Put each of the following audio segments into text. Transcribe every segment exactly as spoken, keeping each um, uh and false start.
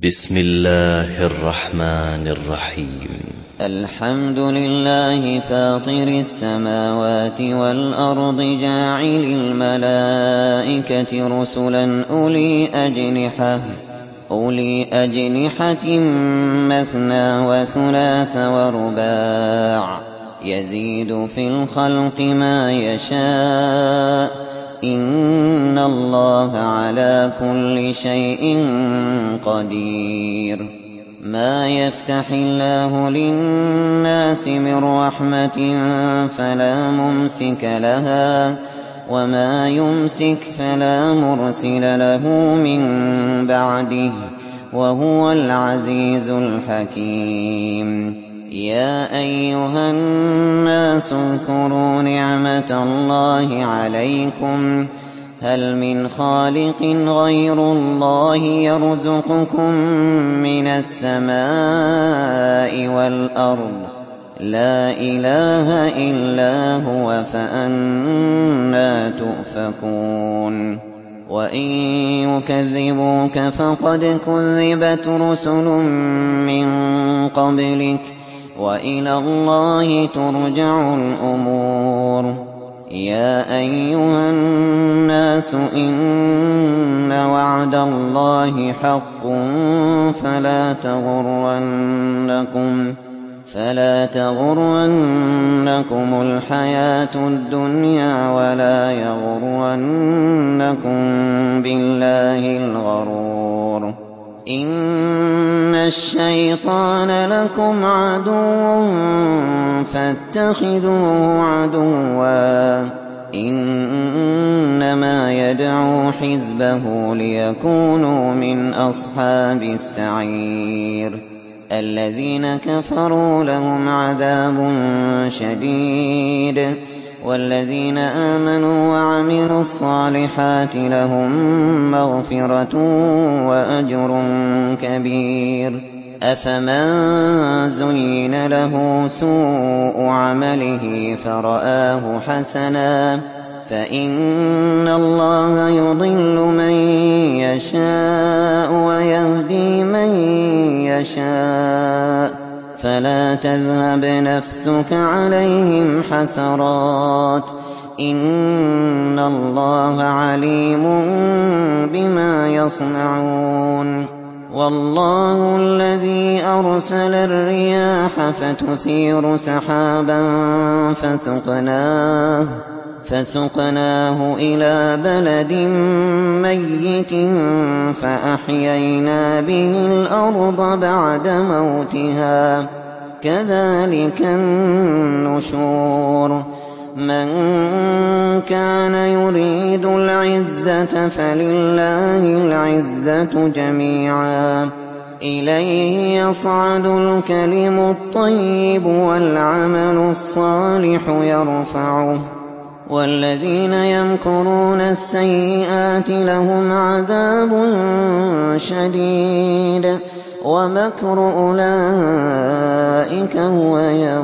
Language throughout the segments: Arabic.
بسم الله الرحمن الرحيم. الحمد لله فاطر السماوات والأرض جاعل الملائكة رسلا أولي أجنحة أولي أجنحة مثنى وثلاث ورباع يزيد في الخلق ما يشاء إن الله على كل شيء قدير. ما يفتح الله للناس من رحمة فلا ممسك لها وما يمسك فلا مرسل له من بعده وهو العزيز الحكيم. يا أيها الناس اذكروا نعمة الله عليكم هل من خالق غير الله يرزقكم من السماء والأرض لا إله إلا هو فأنى تؤفكون. وإن يكذبوك فقد كذبت رسل من قبلك وإلى الله ترجع الأمور. يا أيها الناس إن وعد الله حق فلا تغرنكم فلا تغرنكم الحياة الدنيا ولا يغرنكم بالله الغرور. إن الشيطان لكم عدو فاتخذوه عدوا إنما يدعو حزبه ليكونوا من أصحاب السعير. الذين كفروا لهم عذاب شديد والذين آمنوا وعملوا الصالحات لهم مغفرة وأجر كبير. أفمن زين له سوء عمله فرآه حسنا فإن الله يضل من يشاء ويهدي من يشاء فلا تذهب نفسك عليهم حسرات إن الله عليم بما يصنعون. والله الذي أرسل الرياح فتثير سحابا فسقناه فسقناه إلى بلد ميت فأحيينا به الأرض بعد موتها كذلك النشور. من كان يريد العزة فلله العزة جميعا إليه يصعد الكلم الطيب والعمل الصالح يرفعه والذين يمكرون السيئات لهم عذاب شديد ومكر أولئك هو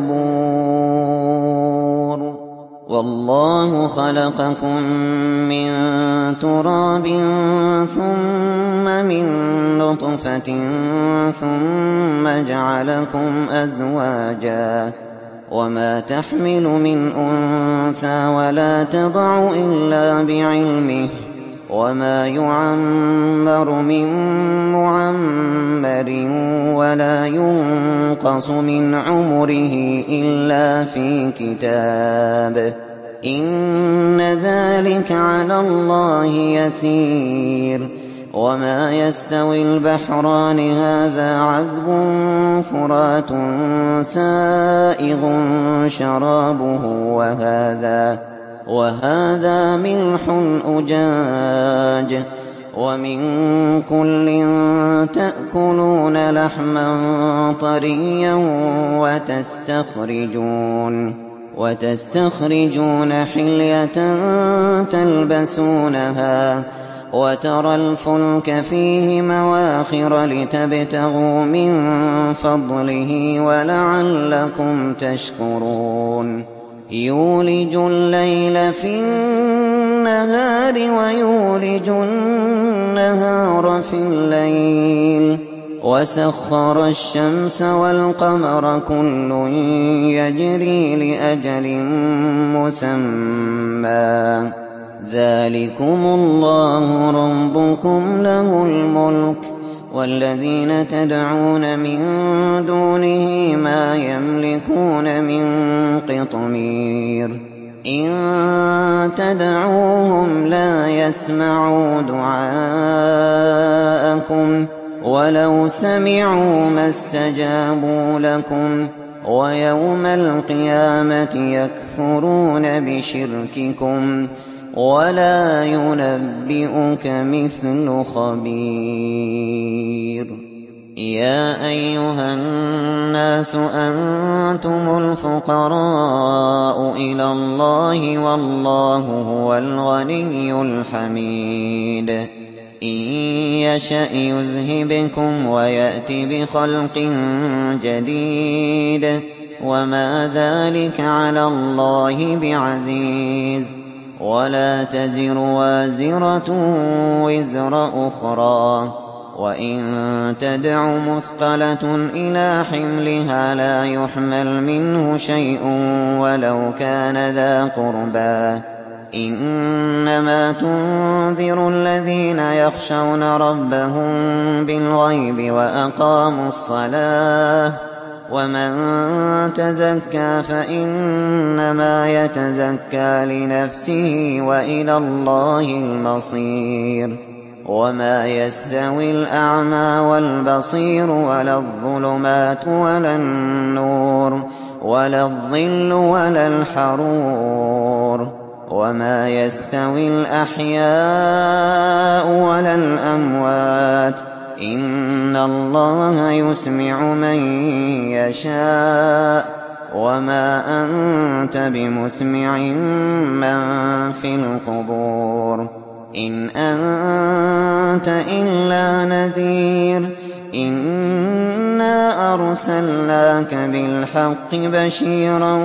يبور. والله خلقكم من تراب ثم من نطفة ثم جعلكم أزواجا وما تحمل من أنثى ولا تضع إلا بعلمه وما يعمر من معمر ولا ينقص من عمره إلا في كتاب إن ذلك على الله يسير. وما يستوي البحران هذا عذب فرات سائغ شرابه وهذا وهذا ملح أجاج ومن كل تأكلون لحما طريا وتستخرجون وتستخرجون حلية تلبسونها وترى الفلك فيه مواخر لتبتغوا من فضله ولعلكم تشكرون. يولج الليل في النهار ويولج النهار في الليل وسخر الشمس والقمر كل يجري لأجل مسمى ذلكم الله ربكم له الملك والذين تدعون من دونه ما يملكون من قطمير إن تدعوهم لا يسمعوا دعاءكم ولو سمعوا ما استجابوا لكم ويوم القيامة يكفرون بشرككم ولا ينبئك مثل خبير يا أيها الناس أنتم الفقراء إلى الله والله هو الغني الحميد إن يشأ يذهبكم ويأت بخلق جديد وما ذلك على الله بعزيز ولا تزر وازرة وزر أخرى وإن تدع مثقلة إلى حملها لا يحمل منه شيء ولو كان ذا قربى إنما تنذر الذين يخشون ربهم بالغيب وأقاموا الصلاة ومن تزكى فإنما يتزكى لنفسه وإلى الله المصير وما يستوي الأعمى والبصير ولا الظلمات ولا النور ولا الظل ولا الحرور وما يستوي الأحياء ولا الأموات إن الله يسمع من يشاء وما أنت بمسمع من في القبور إن أنت إلا نذير إنا أرسلناك بالحق بشيرا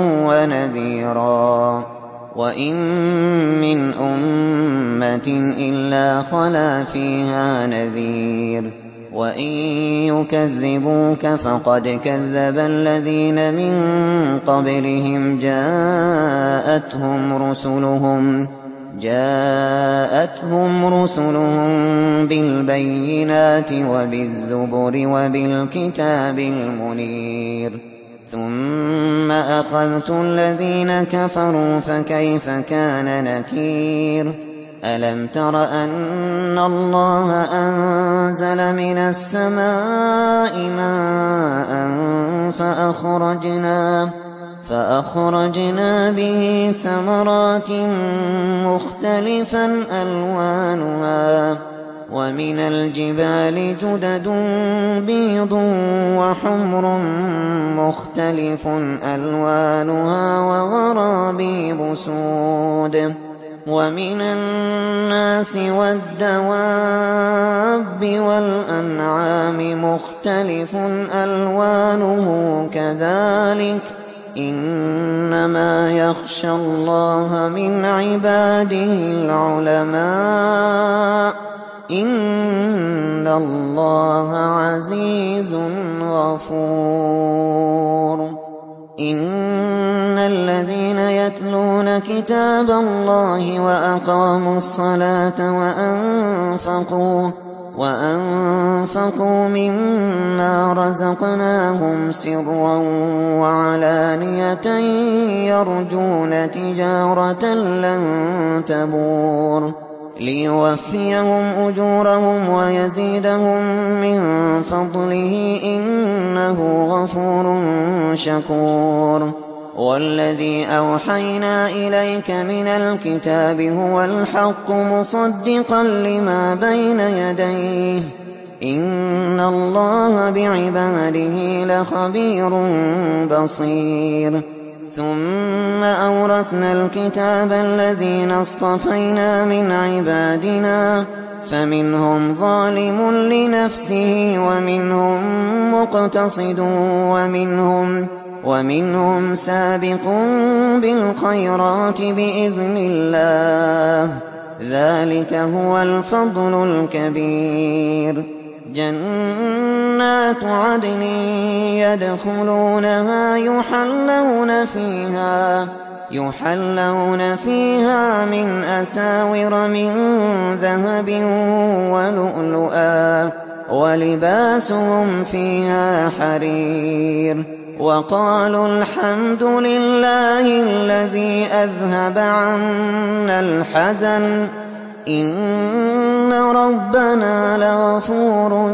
ونذيرا وإن من أمة إلا خلا فيها نذير وإن يكذبوك فقد كذب الذين من قبلهم جاءتهم رسلهم جاءتهم رسلهم بالبينات وبالزبر وبالكتاب المنير ثم أخذت الذين كفروا فكيف كان نكير ألم تر أن الله أنزل من السماء ماء فأخرجنا فأخرجنا به ثمرات مختلفا ألوانها ومن الجبال جدد بيض وحمر مختلف ألوانها وغرابيب سود ومن الناس والدواب والأنعام مختلف ألوانه كذلك إنما يخشى الله من عباده العلماء إن الله عزيز غفور إن الذين يتلون كتاب الله وأقاموا الصلاة وأنفقوا وأنفقوا مما رزقناهم سرا وعلانية يرجون تجارة لن تبور ليوفيهم أجورهم ويزيدهم من فضله إنه غفور شكور والذي أوحينا إليك من الكتاب هو الحق مصدقا لما بين يديه إن الله بعباده لخبير بصير ثم أورثنا الكتاب الذين اصطفينا من عبادنا فمنهم ظالم لنفسه ومنهم مقتصد ومنهم ومنهم سابق بالخيرات بإذن الله ذلك هو الفضل الكبير جنات جنات عدن يدخلونها يحلون فيها يحلون فيها من أساور من ذهب ولؤلؤا ولباسهم فيها حرير وقالوا الحمد لله الذي أذهب عنا الحزن إن ربنا لغفور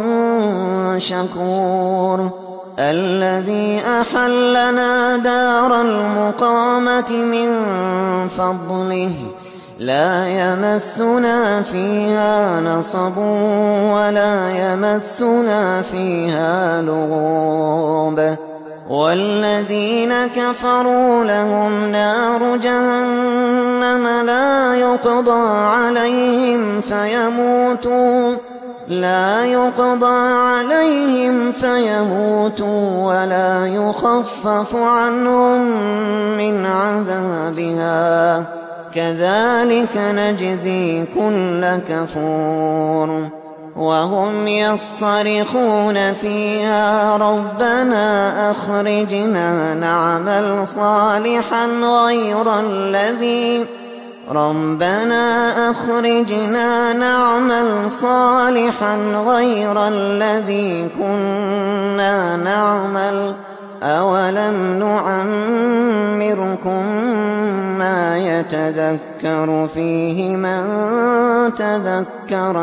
شكور الذي أحلنا دار المقامة من فضله لا يمسنا فيها نصب ولا يمسنا فيها لغوب والذين كفروا لهم نار جهنم لا يقضى عليهم فيموتوا لا يقضى عليهم فيموتوا ولا يخفف عنهم من عذابها كذلك نجزي كل كفور وهم يصطرخون فيها ربنا أخرجنا نعمل صالحا غير الذي ربنا أخرجنا نعمل صالحا غير الذي كنا نعمل أولم نعمركم ما يتذكر فيه من تذكر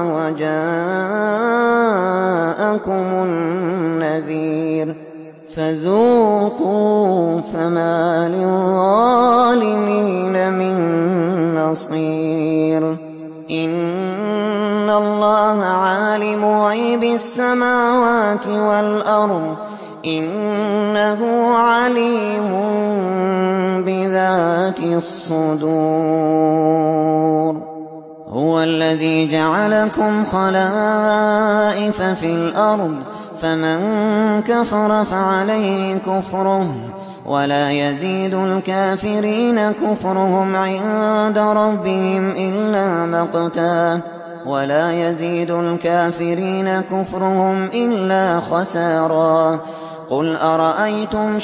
وجاءكم النذير فذوقوا فما للظالمين من نصير إن الله عالم غيب السماوات والأرض إنه عليم بذات الصدور هو الذي جعلكم خلائف في الأرض فمن كفر فعليه كفره ولا يزيد الكافرين كفرهم عند ربهم إلا مقتا ولا يزيد الكافرين كفرهم إلا خسارا قل أرأيتم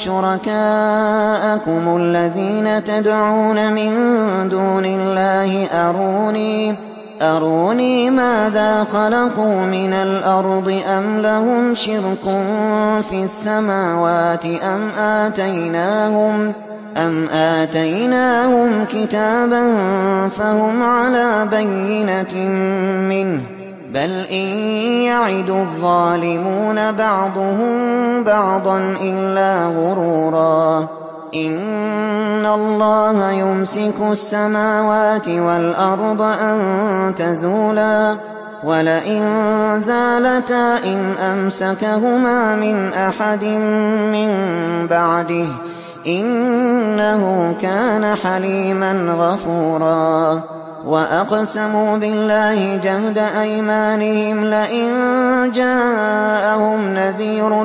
شركاءكم الذين تدعون من دون الله أروني أروني ماذا خلقوا من الأرض أم لهم شرك في السماوات أم آتيناهم أم آتيناهم كتابا فهم على بينة منه بل إن يعد الظالمون بعضهم بعضا إلا غرورا إن الله يمسك السماوات والأرض أن تزولا ولئن زالتا إن أمسكهما من أحد من بعده إنه كان حليما غفورا وأقسموا بالله جهد أيمانهم لئن جاءهم نذير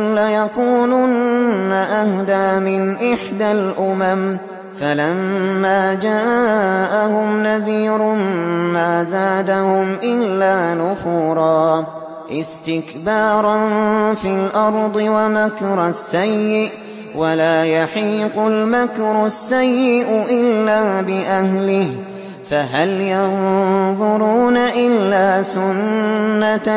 ليكونن أهدى من إحدى الأمم فلما جاءهم نذير ما زادهم إلا نفورا استكبارا في الأرض ومكر السيء ولا يحيق المكر السيء إلا بأهله فهل ينظرون إلا سنة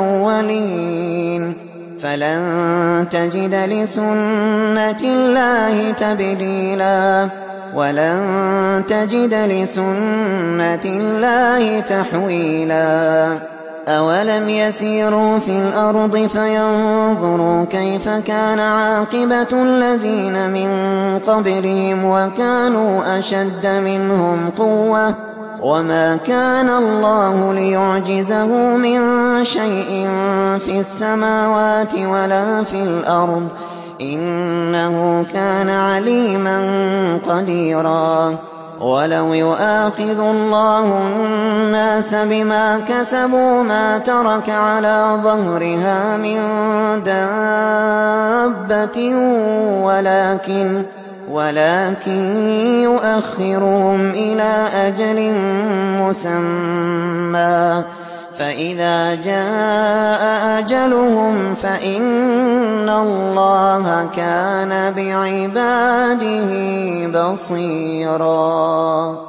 الأولين فلن تجد لسنة الله تبديلا ولن تجد لسنة الله تحويلا أولم يسيروا في الأرض فينظروا كيف كان عاقبة الذين من قبلهم وكانوا أشد منهم قوة وما كان الله ليعجزه من شيء في السماوات ولا في الأرض إنه كان عليما قديرا ولو يؤاخذ الله الناس بما كسبوا ما ترك على ظهرها من دابة ولكن ولكن يؤخرهم إلى أجل مسمى فإذا جاء أجلهم فإن الله كان بعباده بصيرا.